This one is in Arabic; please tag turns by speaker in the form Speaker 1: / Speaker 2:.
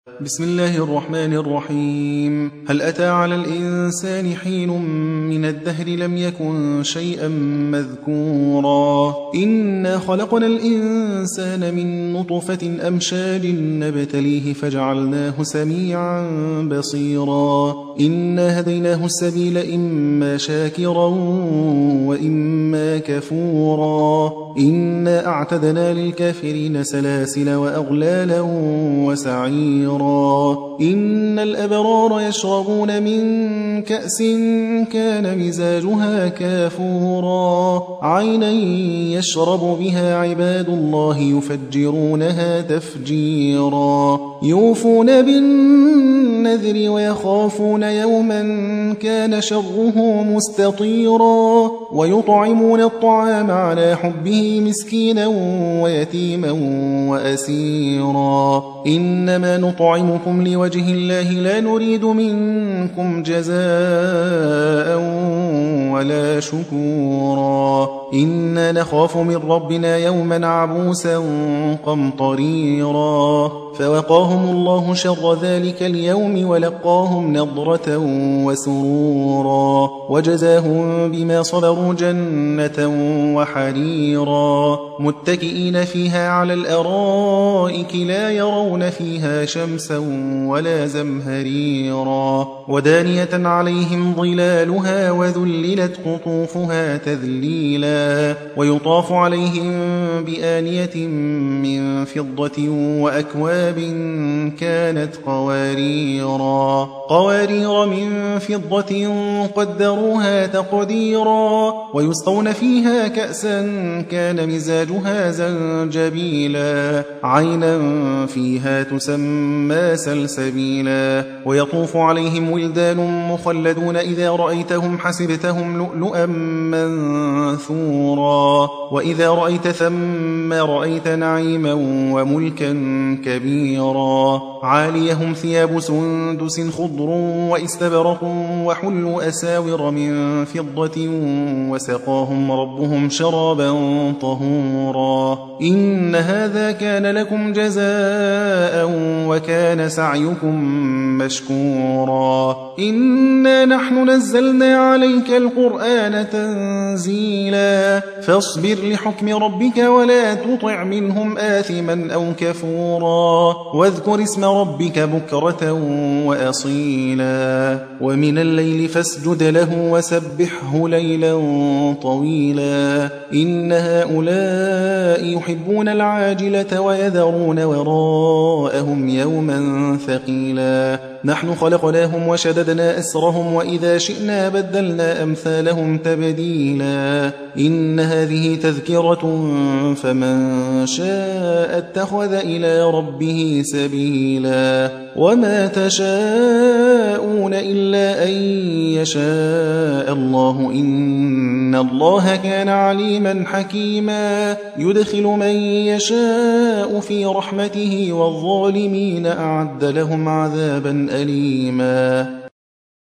Speaker 1: بسم الله الرحمن الرحيم. هل أتى على الإنسان حين من الدهر لم يكن شيئا مذكورا إنا خلقنا الإنسان من نطفة أمشاج نبتليه فجعلناه سميعا بصيرا إنا هديناه السبيل إما شاكرا وإما كفورا إنا أعتدنا للكافرين سلاسل وأغلالا وسعيرا إن الأبرار يشربون من كأس كان مزاجها كافورا عينا يشرب بها عباد الله يفجرونها تفجيرا يوفون بالنذر ويخافون يوما كان شره مستطيرا ويطعمون الطعام على حبه مسكينا ويتيما وأسيرا إنما نطعمكم لوجه الله لا نريد منكم جزاء ولا شكورا إنا نخاف من ربنا يوما عبوسا قمطريرا فوقاهم الله شر ذلك اليوم ولقاهم نضرة وسرورا وجزاهم بما صبروا جنة وحريرا متكئين فيها على الأرائك لا يرون فيها شمسا ولا زمهريرا ودانية عليهم ظلالها وذللت قطوفها تذليلا ويطاف عليهم بآنية من فضة وأكواب كانت قوارير من فضة قدروها تقديرا ويسقون فيها كأسا كان مزاجها زنجبيلا عينا فيها تسمى سلسبيلا ويطوف عليهم ولدان مخلدون إذا رأيتهم حسبتهم لؤلؤا منثورا وإذا رأيت ثم رأيت نعيما وملكا كبيرا عاليهم ثياب سندس خضر واستبرق وحلوا أساور من فضة وسقاهم ربهم شرابا طهورا إن هذا كان لكم جزاء وكان سعيكم مشكورا إنا نحن نزلنا عليك القرآن تنزيلا فاصبر لحكم ربك ولا تطع منهم آثما أو كفورا واذكر اسم ربك بكرة وأصيلا ومن الليل فاسجد له وسبحه ليلا طويلا إن هؤلاء يحبون العاجلة ويذرون وراءهم يوما ثقيلا نحن خلقناهم وشددنا أسرهم وإذا شئنا بدلنا أمثالهم تبديلا إن هذه تذكرة فمن شاء اتخذ إلى ربه سبيلا وما تشاءون إلا أن يشاء الله إن الله كان عليما حكيما يدخل من يشاء في رحمته والظالمين أعد لهم عذابا أليما